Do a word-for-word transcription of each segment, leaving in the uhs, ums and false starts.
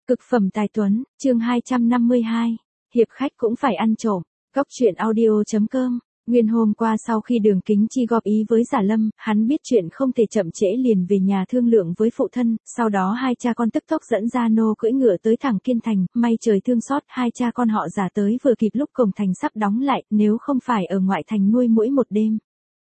Cực phẩm tài tuấn, chương hai trăm năm mươi hai, hiệp khách cũng phải ăn trộm. Góc truyện audio chấm com. Nguyên hôm qua sau khi Đường Kính Chi góp ý với Giả Lâm, hắn biết chuyện không thể chậm trễ liền về nhà thương lượng với phụ thân, sau đó hai cha con tức tốc dẫn ra nô cưỡi ngựa tới thẳng Kiên Thành, may trời thương xót, hai cha con họ giả tới vừa kịp lúc cổng thành sắp đóng lại, nếu không phải ở ngoại thành nuôi muỗi một đêm.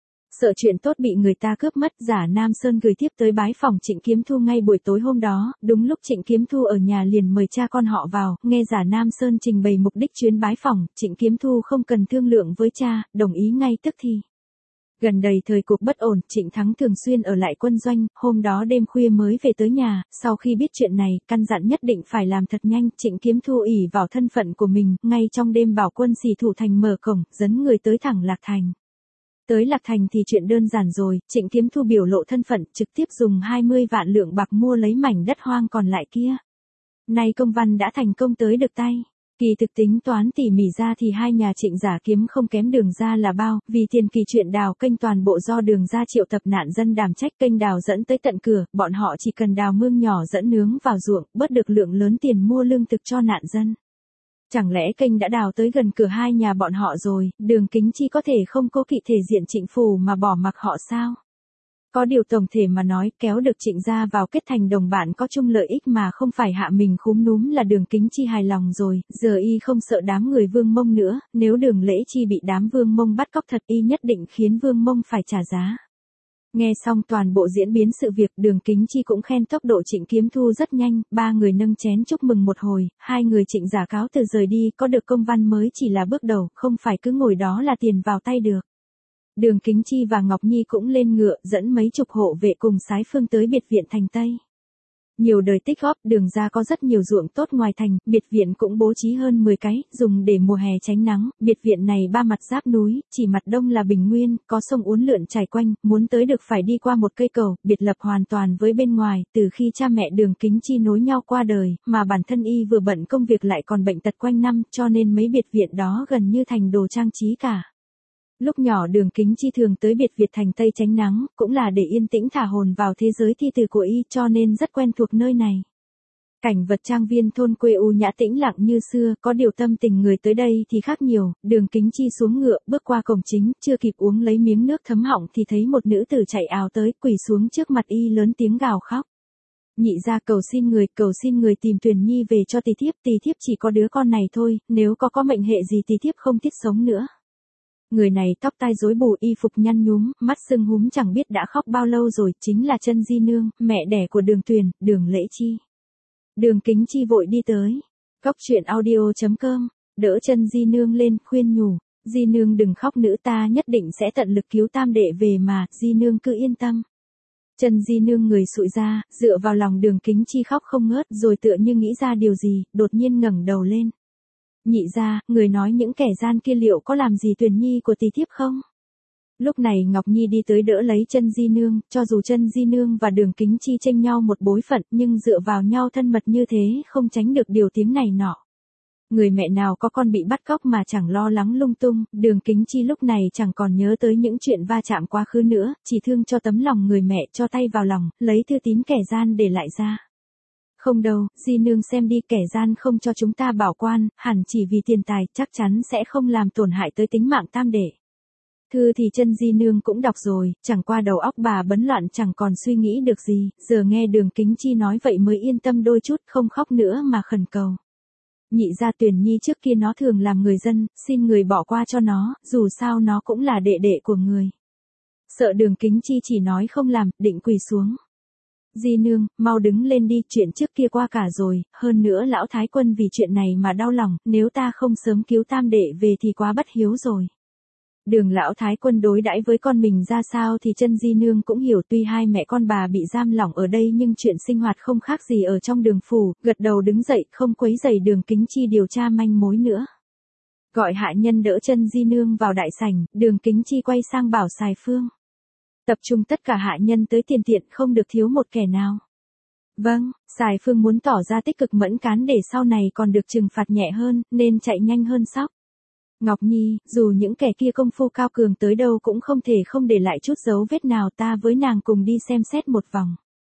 Sợ chuyện tốt bị người ta cướp mất, Giả Nam Sơn gửi tiếp tới bái phòng Trịnh Kiếm Thu ngay buổi tối hôm đó, đúng lúc Trịnh Kiếm Thu ở nhà liền mời cha con họ vào, nghe Giả Nam Sơn trình bày mục đích chuyến bái phòng, Trịnh Kiếm Thu không cần thương lượng với cha, đồng ý ngay tức thì. Gần đây thời cuộc bất ổn, Trịnh Thắng thường xuyên ở lại quân doanh, hôm đó đêm khuya mới về tới nhà, sau khi biết chuyện này, căn dặn nhất định phải làm thật nhanh, Trịnh Kiếm Thu ỷ vào thân phận của mình, ngay trong đêm bảo quân xì thủ thành mở cổng, dẫn người tới thẳng Lạc Thành. Tới Lạc Thành thì chuyện đơn giản rồi, Trịnh Kiếm Thu biểu lộ thân phận, trực tiếp dùng hai mươi vạn lượng bạc mua lấy mảnh đất hoang còn lại kia. Nay công văn đã thành công tới được tay. Kỳ thực tính toán tỉ mỉ ra thì hai nhà Trịnh Giả Kiếm không kém Đường gia là bao, vì tiền kỳ chuyện đào kênh toàn bộ do Đường gia triệu tập nạn dân đảm trách, kênh đào dẫn tới tận cửa, bọn họ chỉ cần đào mương nhỏ dẫn nướng vào ruộng, bớt được lượng lớn tiền mua lương thực cho nạn dân. Chẳng lẽ kênh đã đào tới gần cửa hai nhà bọn họ rồi, Đường Kính Chi có thể không cố kỵ thể diện Trịnh phủ mà bỏ mặc họ sao? Có điều tổng thể mà nói, kéo được Trịnh gia vào kết thành đồng bạn có chung lợi ích mà không phải hạ mình khúm núm là Đường Kính Chi hài lòng rồi, giờ y không sợ đám người Vương Mông nữa, nếu Đường Lễ Chi bị đám Vương Mông bắt cóc thật y nhất định khiến Vương Mông phải trả giá. Nghe xong toàn bộ diễn biến sự việc, Đường Kính Chi cũng khen tốc độ Trịnh Kiếm Thu rất nhanh, ba người nâng chén chúc mừng một hồi, hai người Trịnh Giả cáo từ rời đi, có được công văn mới chỉ là bước đầu, không phải cứ ngồi đó là tiền vào tay được. Đường Kính Chi và Ngọc Nhi cũng lên ngựa, dẫn mấy chục hộ vệ cùng Sái Phương tới biệt viện thành Tây. Nhiều đời tích góp, Đường gia có rất nhiều ruộng tốt ngoài thành, biệt viện cũng bố trí hơn mười cái, dùng để mùa hè tránh nắng, biệt viện này ba mặt giáp núi, chỉ mặt đông là bình nguyên, có sông uốn lượn trải quanh, muốn tới được phải đi qua một cây cầu, biệt lập hoàn toàn với bên ngoài, từ khi cha mẹ Đường Kính Chi nối nhau qua đời, mà bản thân y vừa bận công việc lại còn bệnh tật quanh năm, cho nên mấy biệt viện đó gần như thành đồ trang trí cả. Lúc nhỏ Đường Kính Chi thường tới biệt viện thành Tây tránh nắng, cũng là để yên tĩnh thả hồn vào thế giới thi từ của y, cho nên rất quen thuộc nơi này. Cảnh vật trang viên thôn quê u nhã tĩnh lặng như xưa, có điều tâm tình người tới đây thì khác nhiều, Đường Kính Chi xuống ngựa, bước qua cổng chính, chưa kịp uống lấy miếng nước thấm họng thì thấy một nữ tử chạy ào tới, quỳ xuống trước mặt y lớn tiếng gào khóc. Nhị gia cầu xin người, cầu xin người tìm Tuyền Nhi về cho tỳ thiếp, tỳ thiếp chỉ có đứa con này thôi, nếu có có mệnh hệ gì tỳ thiếp không thiết sống nữa. Người này tóc tai rối bù, y phục nhăn nhúm, mắt sưng húm, chẳng biết đã khóc bao lâu rồi, chính là Chân Di Nương, mẹ đẻ của Đường Tuyền, Đường Lễ Chi. Đường Kính Chi vội đi tới. Góc truyện audio chấm com, đỡ Chân Di Nương lên, khuyên nhủ, Di Nương đừng khóc nữa, ta nhất định sẽ tận lực cứu tam đệ về mà, Di Nương cứ yên tâm. Chân Di Nương người sụi ra, dựa vào lòng Đường Kính Chi khóc không ngớt, rồi tựa như nghĩ ra điều gì, đột nhiên ngẩng đầu lên. Nhị gia, người nói những kẻ gian kia liệu có làm gì Tuyền Nhi của tỳ thiếp không? Lúc này Ngọc Nhi đi tới đỡ lấy Chân Di Nương, cho dù Chân Di Nương và Đường Kính Chi tranh nhau một bối phận, nhưng dựa vào nhau thân mật như thế, không tránh được điều tiếng này nọ. Người mẹ nào có con bị bắt cóc mà chẳng lo lắng lung tung, Đường Kính Chi lúc này chẳng còn nhớ tới những chuyện va chạm quá khứ nữa, chỉ thương cho tấm lòng người mẹ, cho tay vào lòng, lấy thư tín kẻ gian để lại ra. Không đâu, Di Nương xem đi, kẻ gian không cho chúng ta bảo quan, hẳn chỉ vì tiền tài, chắc chắn sẽ không làm tổn hại tới tính mạng tam đệ. Thư thì Chân Di Nương cũng đọc rồi, chẳng qua đầu óc bà bấn loạn chẳng còn suy nghĩ được gì, giờ nghe Đường Kính Chi nói vậy mới yên tâm đôi chút, không khóc nữa mà khẩn cầu. Nhị gia Tuyền Nhi trước kia nó thường làm người dân, xin người bỏ qua cho nó, dù sao nó cũng là đệ đệ của người. Sợ Đường Kính Chi chỉ nói không làm, định quỳ xuống. Di Nương, mau đứng lên đi, chuyện trước kia qua cả rồi, hơn nữa lão thái quân vì chuyện này mà đau lòng, nếu ta không sớm cứu tam đệ về thì quá bất hiếu rồi. Đường lão thái quân đối đãi với con mình ra sao thì Chân Di Nương cũng hiểu, tuy hai mẹ con bà bị giam lỏng ở đây nhưng chuyện sinh hoạt không khác gì ở trong Đường phủ, gật đầu đứng dậy, không quấy rầy Đường Kính Chi điều tra manh mối nữa. Gọi hạ nhân đỡ Chân Di Nương vào đại sảnh, Đường Kính Chi quay sang bảo Sài Phương. Tập trung tất cả hạ nhân tới tiền tiện, không được thiếu một kẻ nào. Vâng, Sài Phương muốn tỏ ra tích cực mẫn cán để sau này còn được trừng phạt nhẹ hơn, nên chạy nhanh hơn sóc. Ngọc Nhi, dù những kẻ kia công phu cao cường tới đâu cũng không thể không để lại chút dấu vết nào, ta với nàng cùng đi xem xét một vòng.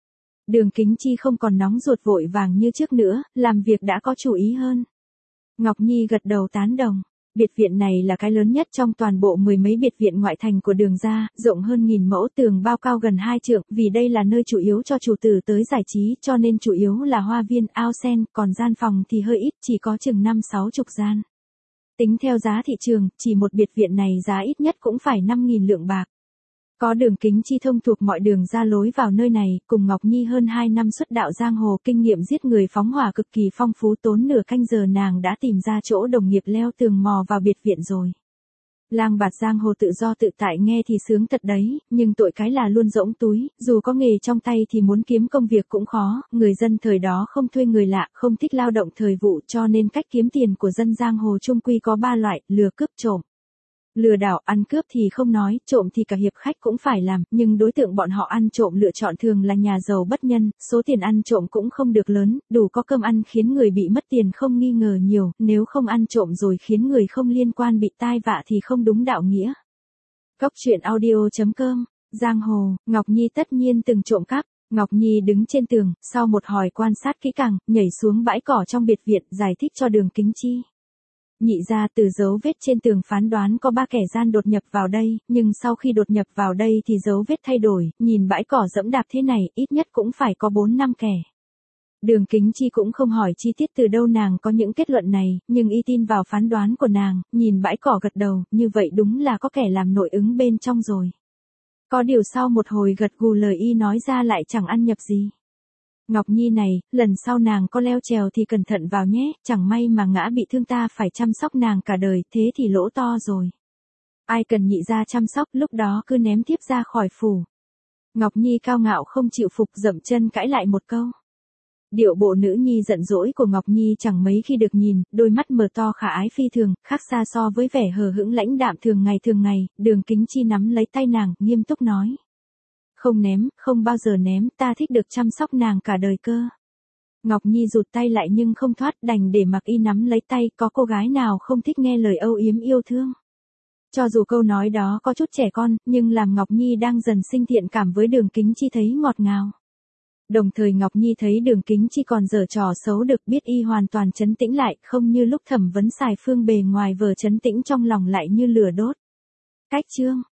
Đường Kính Chi không còn nóng ruột vội vàng như trước nữa, làm việc đã có chủ ý hơn. Ngọc Nhi gật đầu tán đồng. Biệt viện này là cái lớn nhất trong toàn bộ mười mấy biệt viện ngoại thành của Đường gia, rộng hơn nghìn mẫu, tường bao cao gần hai trượng, vì đây là nơi chủ yếu cho chủ tử tới giải trí, cho nên chủ yếu là hoa viên, ao sen, còn gian phòng thì hơi ít, chỉ có chừng năm sáu chục gian. Tính theo giá thị trường, chỉ một biệt viện này giá ít nhất cũng phải năm nghìn lượng bạc. Có Đường Kính Chi thông thuộc mọi đường ra lối vào nơi này, cùng Ngọc Nhi hơn hai năm xuất đạo giang hồ, kinh nghiệm giết người phóng hỏa cực kỳ phong phú, tốn nửa canh giờ nàng đã tìm ra chỗ đồng nghiệp leo tường mò vào biệt viện rồi. Lang bạt giang hồ tự do tự tại nghe thì sướng thật đấy, nhưng tội cái là luôn rỗng túi, dù có nghề trong tay thì muốn kiếm công việc cũng khó, người dân thời đó không thuê người lạ, không thích lao động thời vụ, cho nên cách kiếm tiền của dân giang hồ chung quy có ba loại: lừa, cướp, trộm. Lừa đảo, ăn cướp thì không nói, trộm thì cả hiệp khách cũng phải làm, nhưng đối tượng bọn họ ăn trộm lựa chọn thường là nhà giàu bất nhân, số tiền ăn trộm cũng không được lớn, đủ có cơm ăn khiến người bị mất tiền không nghi ngờ nhiều, nếu không ăn trộm rồi khiến người không liên quan bị tai vạ thì không đúng đạo nghĩa. Cốc truyện audio chấm com, giang hồ, Ngọc Nhi tất nhiên từng trộm cắp. Ngọc Nhi đứng trên tường, sau một hồi quan sát kỹ càng, nhảy xuống bãi cỏ trong biệt viện, giải thích cho Đường Kính Chi. Nhị ra từ dấu vết trên tường phán đoán có ba kẻ gian đột nhập vào đây, nhưng sau khi đột nhập vào đây thì dấu vết thay đổi, nhìn bãi cỏ dẫm đạp thế này, ít nhất cũng phải có bốn năm kẻ. Đường Kính Chi cũng không hỏi chi tiết từ đâu nàng có những kết luận này, nhưng y tin vào phán đoán của nàng, nhìn bãi cỏ gật đầu, như vậy đúng là có kẻ làm nội ứng bên trong rồi. Có điều sau một hồi gật gù lời y nói ra lại chẳng ăn nhập gì. Ngọc Nhi này, lần sau nàng có leo trèo thì cẩn thận vào nhé, chẳng may mà ngã bị thương ta phải chăm sóc nàng cả đời, thế thì lỗ to rồi. Ai cần nhị ra chăm sóc, lúc đó cứ ném tiếp ra khỏi phủ. Ngọc Nhi cao ngạo không chịu phục, dậm chân cãi lại một câu. Điệu bộ nữ nhi giận dỗi của Ngọc Nhi chẳng mấy khi được nhìn, đôi mắt mở to khả ái phi thường, khác xa so với vẻ hờ hững lãnh đạm thường ngày thường ngày. Đường Kính Chi nắm lấy tay nàng, nghiêm túc nói. Không ném, không bao giờ ném, ta thích được chăm sóc nàng cả đời cơ. Ngọc Nhi rụt tay lại nhưng không thoát, đành để mặc y nắm lấy tay, có cô gái nào không thích nghe lời âu yếm yêu thương. Cho dù câu nói đó có chút trẻ con, nhưng làm Ngọc Nhi đang dần sinh thiện cảm với Đường Kính Chi thấy ngọt ngào. Đồng thời Ngọc Nhi thấy Đường Kính Chi còn giở trò xấu được, biết y hoàn toàn trấn tĩnh lại, không như lúc thẩm vấn Sài Phương bề ngoài vờ trấn tĩnh trong lòng lại như lửa đốt. Cách chương